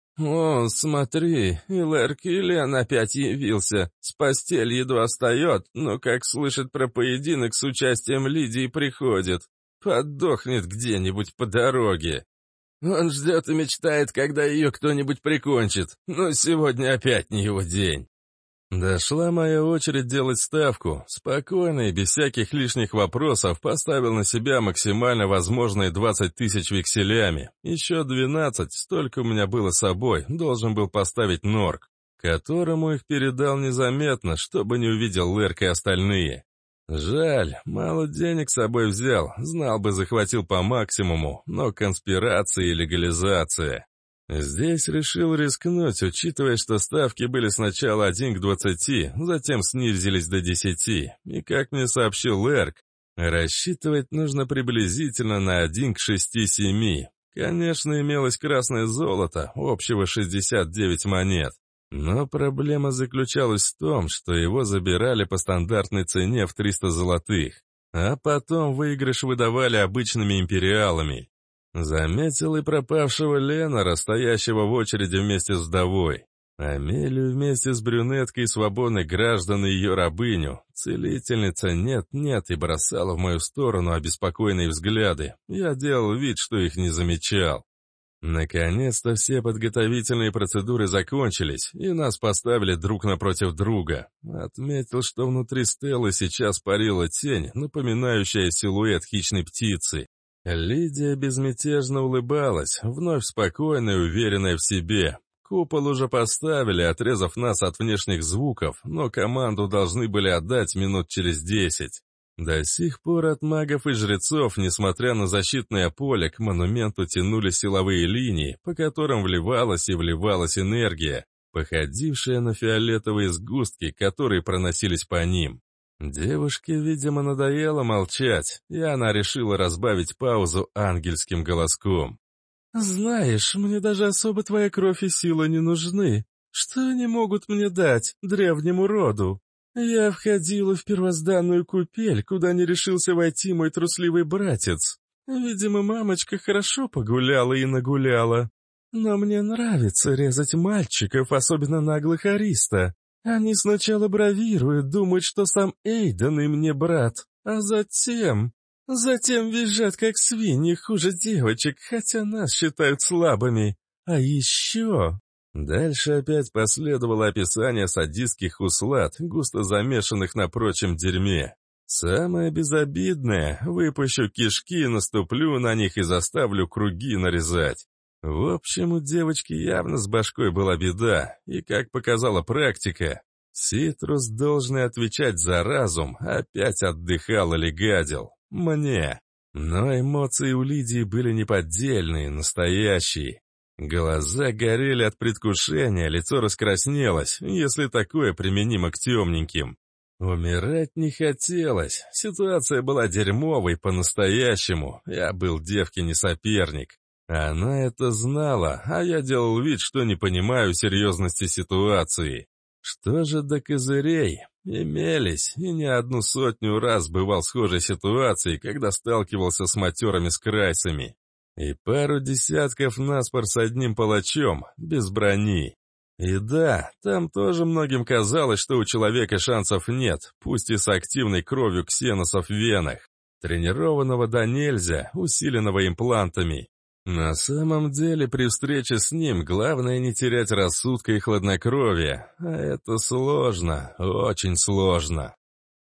A: «О, смотри, Илэр Киллиан опять явился. С постели едва встает, но как слышит про поединок с участием Лидии приходит. Подохнет где-нибудь по дороге. Он ждет и мечтает, когда ее кто-нибудь прикончит, но сегодня опять не его день». Дошла моя очередь делать ставку. Спокойно и без всяких лишних вопросов поставил на себя максимально возможные 20 тысяч векселями. Еще 12, столько у меня было с собой, должен был поставить Норк, которому их передал незаметно, чтобы не увидел Лерк и остальные. Жаль, мало денег с собой взял, знал бы, захватил по максимуму, но конспирация и легализация. Здесь решил рискнуть, учитывая, что ставки были сначала 1 к 20, затем снизились до 10, и, как мне сообщил Эрк, рассчитывать нужно приблизительно на 1 к 6-7. Конечно, имелось красное золото, общего 69 монет, но проблема заключалась в том, что его забирали по стандартной цене в 300 золотых, а потом выигрыш выдавали обычными империалами. Заметил и пропавшего Ленора, стоящего в очереди вместе с вдовой. Амелию вместе с брюнеткой свободных граждан и ее рабыню. Целительница нет-нет и бросала в мою сторону обеспокоенные взгляды. Я делал вид, что их не замечал. Наконец-то все подготовительные процедуры закончились, и нас поставили друг напротив друга. Отметил, что внутри стелы сейчас парила тень, напоминающая силуэт хищной птицы. Лидия безмятежно улыбалась, вновь спокойная и уверенная в себе. Купол уже поставили, отрезав нас от внешних звуков, но команду должны были отдать минут через 10. До сих пор от магов и жрецов, несмотря на защитное поле, к монументу тянули силовые линии, по которым вливалась и вливалась энергия, походившая на фиолетовые сгустки, которые проносились по ним. Девушке, видимо, надоело молчать, и она решила разбавить паузу ангельским голоском. «Знаешь, мне даже особо твоя кровь и сила не нужны. Что они могут мне дать, древнему роду? Я входила в первозданную купель, куда не решился войти мой трусливый братец.
B: Видимо, мамочка хорошо погуляла и нагуляла. Но мне нравится резать мальчиков, особенно наглых Ариста. Они сначала бравируют, думают, что сам Эйден им не брат, а затем визжат, как свиньи, хуже девочек, хотя нас считают слабыми. А еще... Дальше опять последовало описание садистских услад, густо замешанных на прочем дерьме. Самое безобидное — выпущу кишки, наступлю на них и заставлю круги нарезать. В общем, у девочки явно с башкой была беда, и, как показала практика, Ситрус, должен отвечать за разум, опять отдыхал или гадил. Мне. Но эмоции у Лидии были неподдельные, настоящие. Глаза горели от предвкушения, лицо раскраснелось, если такое применимо к темненьким. Умирать не хотелось, ситуация была дерьмовой по-настоящему, я был девке не соперник. Она это знала, а я делал вид, что не понимаю серьезности ситуации. Что же до козырей? Имелись, и не одну сотню раз бывал в схожей ситуации, когда сталкивался с матерыми скрайсами. И пару десятков наспор с одним палачом, без брони. И да, там тоже многим казалось, что у человека шансов нет, пусть и с активной кровью ксеносов в венах, тренированного до нельзя, усиленного имплантами. На самом деле, при встрече с ним, главное не терять рассудка и хладнокровия, а это сложно, очень сложно.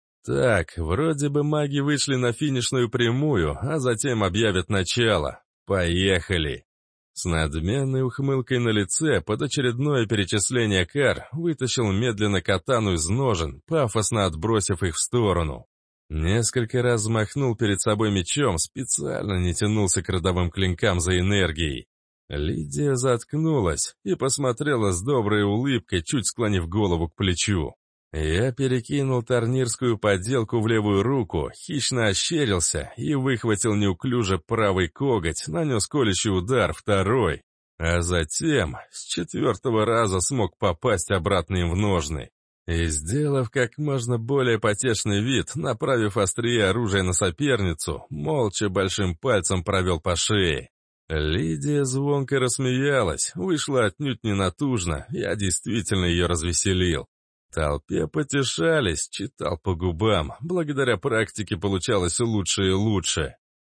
B: Так, вроде бы маги вышли на финишную прямую, а затем объявят начало. Поехали! С надменной ухмылкой на лице под очередное перечисление кар вытащил медленно катану из ножен, пафосно отбросив их в сторону. Несколько раз взмахнул перед собой мечом, специально не тянулся к родовым клинкам за энергией. Лидия заткнулась и посмотрела с доброй улыбкой, чуть склонив голову к плечу. Я перекинул тарнирскую поделку в левую руку, хищно ощерился и выхватил неуклюже правый коготь, нанес колющий удар, второй, а затем с 4-го раза смог попасть обратно им в ножны. И, сделав как можно более потешный вид, направив острие оружия на соперницу, молча большим пальцем провел по шее. Лидия звонко рассмеялась, вышла отнюдь не натужно, я действительно ее развеселил. Толпе потешались, читал по губам, благодаря практике получалось лучше и лучше.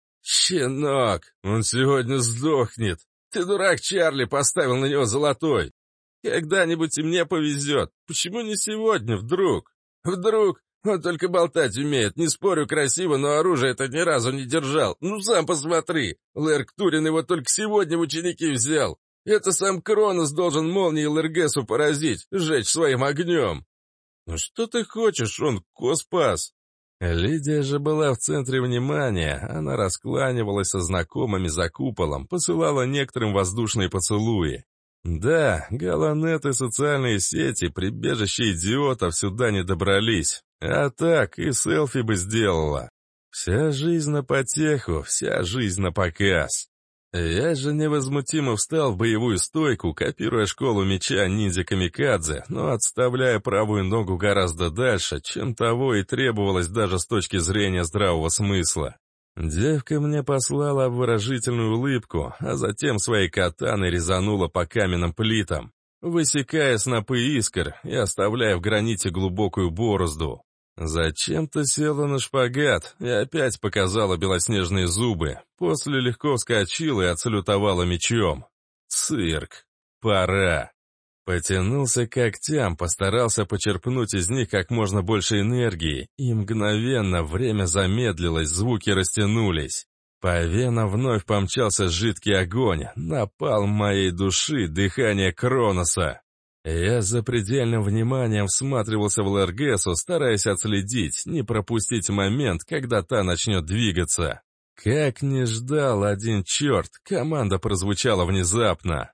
B: «Щенок, он сегодня сдохнет! Ты дурак, Чарли, поставил на него золотой! Когда-нибудь и мне повезет, почему не сегодня, вдруг? Вдруг? Он только болтать умеет, не спорю, красиво, но оружие-то ни разу не держал. Ну сам посмотри, Лэрк Турин его только сегодня в ученики взял. Это сам Кронос должен молнией Лэргесу поразить, сжечь своим огнем. Ну что ты хочешь, он Коспас. Лидия же была в центре внимания, она раскланивалась со знакомыми за куполом, посылала некоторым воздушные поцелуи. Да, галанет и социальные сети, прибежище идиотов, сюда не добрались, а так и селфи бы сделала. Вся жизнь на потеху, вся жизнь на показ. Я же невозмутимо встал в боевую стойку, копируя школу меча ниндзя-камикадзе, но отставляя правую ногу гораздо дальше, чем того и требовалось даже с точки зрения здравого смысла. Девка мне послала обворожительную улыбку, а затем своей катаной резанула по каменным плитам, высекая снопы искр и оставляя в граните глубокую борозду. Зачем-то села на шпагат и опять показала белоснежные зубы, после легко вскочила и отсалютовала мечом. Цирк. Пора. Потянулся к когтям, постарался почерпнуть из них как можно больше энергии, и мгновенно время замедлилось, звуки растянулись. По венам вновь помчался жидкий огонь, напалм моей души, дыхание Кроноса. Я с запредельным вниманием всматривался в Лэргесу, стараясь отследить, не пропустить момент, когда та начнет двигаться. Как не ждал один черт, команда прозвучала внезапно.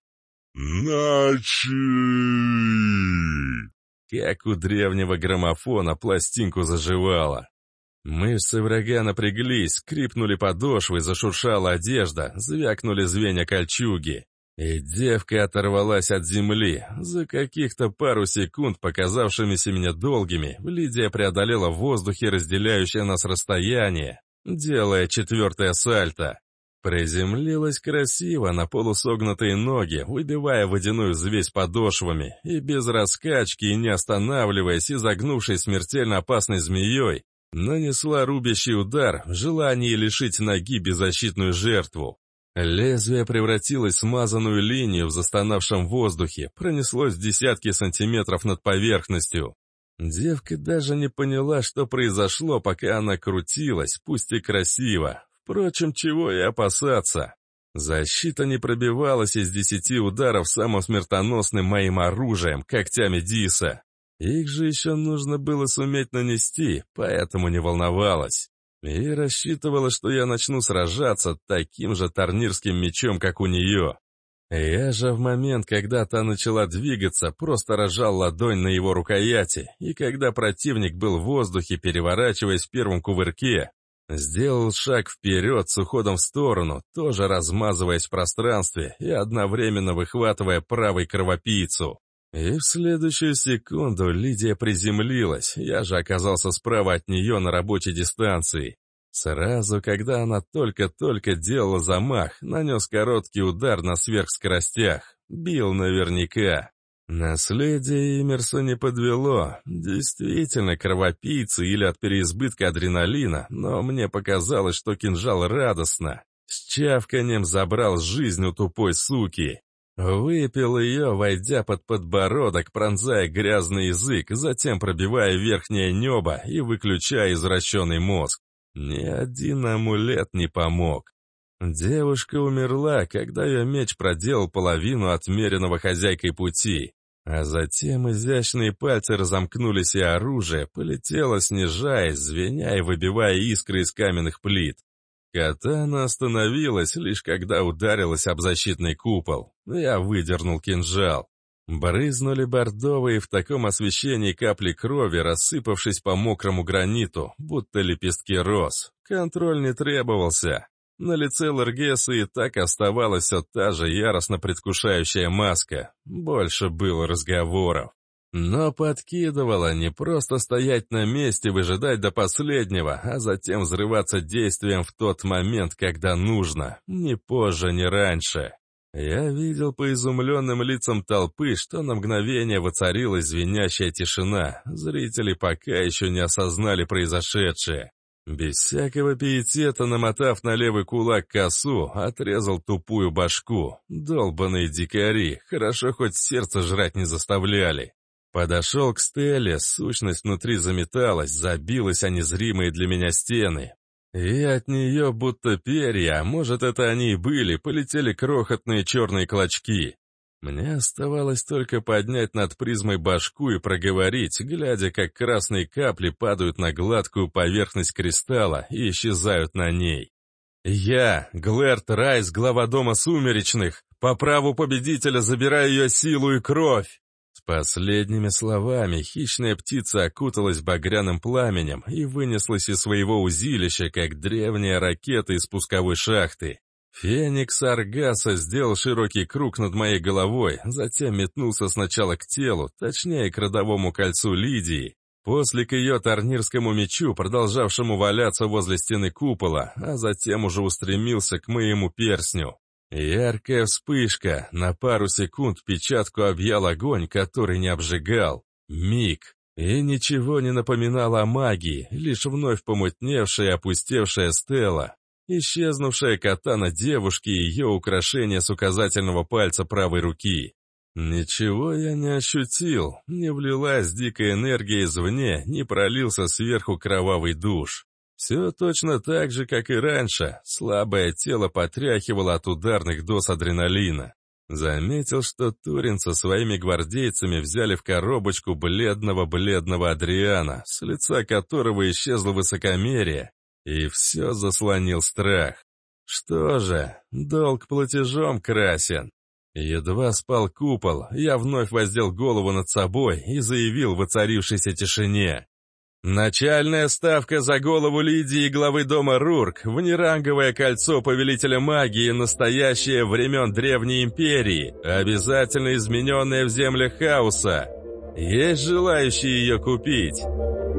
B: «Начи!» Как у древнего граммофона пластинку заживала. Мышцы врага напряглись, скрипнули подошвы, зашуршала одежда, звякнули звенья кольчуги. И девка оторвалась от земли. За каких-то пару секунд, показавшимися мне долгими, Лидия преодолела в воздухе разделяющее нас расстояние,
A: делая 4-е сальто. Приземлилась красиво на полусогнутые ноги, выбивая водяную взвесь подошвами, и без раскачки и не останавливаясь, изогнувшись смертельно опасной змеей, нанесла рубящий удар в желании лишить ноги беззащитную жертву. Лезвие превратилось в смазанную линию в застонавшем воздухе, пронеслось десятки сантиметров над поверхностью. Девка даже не поняла, что произошло, пока она крутилась, пусть и красиво. Впрочем, чего и опасаться. Защита не пробивалась из 10 ударов самым смертоносным моим оружием, когтями Диса. Их же еще нужно было суметь нанести, поэтому не волновалась. И рассчитывала, что я начну сражаться таким же тарнирским мечом, как у нее. Я же в момент, когда та начала двигаться, просто разжал ладонь на его рукояти, и когда противник был в воздухе, переворачиваясь в первом кувырке, сделал шаг вперед с уходом в сторону, тоже размазываясь в пространстве и одновременно выхватывая правой кровопийцу. И в следующую секунду Лидия приземлилась, я же оказался справа от нее на рабочей дистанции. Сразу, когда она только-только делала замах, нанес короткий удар на сверхскоростях. Бил наверняка. Наследие Имерса не подвело. Действительно, кровопийцы или от переизбытка адреналина, но мне показалось, что кинжал радостно. С чавканием забрал жизнь у тупой суки. Выпил ее, войдя под подбородок, пронзая грязный язык, затем пробивая верхнее небо и выключая извращенный мозг. Ни один амулет не помог. Девушка умерла, когда ее меч проделал половину отмеренного хозяйкой пути. А затем изящные пальцы разомкнулись, и оружие полетело, снижаясь, звеня и выбивая искры из каменных плит. Катана остановилась, лишь когда ударилась об защитный купол. Я выдернул кинжал. Брызнули бордовые в таком освещении капли крови, рассыпавшись по мокрому граниту, будто лепестки роз. Контроль не требовался. На лице Ларгеса и так оставалась все та же яростно предвкушающая маска. Больше было разговоров. Но подкидывало не просто стоять на месте, выжидать до последнего, а затем взрываться действием в тот момент, когда нужно, ни позже, ни раньше. Я видел по изумленным лицам толпы, что на мгновение воцарилась звенящая тишина. Зрители пока еще не осознали произошедшее. Без всякого пиетета, намотав на левый кулак косу, отрезал тупую башку. Долбаные дикари, хорошо хоть сердце жрать не заставляли. Подошел к Стелле, сущность внутри заметалась, забилась о незримые для меня стены. И от нее будто перья, а может это они и были, полетели крохотные черные клочки. Мне оставалось только поднять над призмой башку и проговорить, глядя, как красные капли падают на гладкую поверхность кристалла и исчезают на ней. «Я, Глэрт Райс, глава Дома Сумеречных, по праву победителя забираю ее силу и кровь!» С последними словами хищная птица окуталась багряным пламенем и вынеслась из своего узилища, как древняя ракета из пусковой шахты. Феникс Аргаса сделал широкий круг над моей головой, затем метнулся сначала к телу, точнее к родовому кольцу Лидии, после к ее тарнирскому мечу, продолжавшему валяться возле стены купола, а затем уже устремился к моему перстню. Яркая вспышка, на пару секунд печатку объял огонь, который не обжигал. Миг. И ничего не напоминало о магии, лишь вновь помутневшая и опустевшая стела. Исчезнувшая катана девушки и ее украшение с указательного пальца правой руки. Ничего я не ощутил, не влилась дикая энергия извне, не пролился сверху кровавый душ. Все точно так же, как и раньше, слабое тело потряхивало от ударных доз адреналина. Заметил, что Турин со своими гвардейцами взяли в коробочку бледного Адриана, с лица которого исчезло высокомерие, и все заслонил страх. Что же, долг платежом красен. Едва спал купол, я вновь воздел голову над собой и заявил в воцарившейся тишине: «Начальная ставка за голову Лидии и главы дома Рурк, внеранговое кольцо повелителя магии, настоящее времен Древней Империи, обязательно измененное в землях хаоса. Есть желающие ее купить?»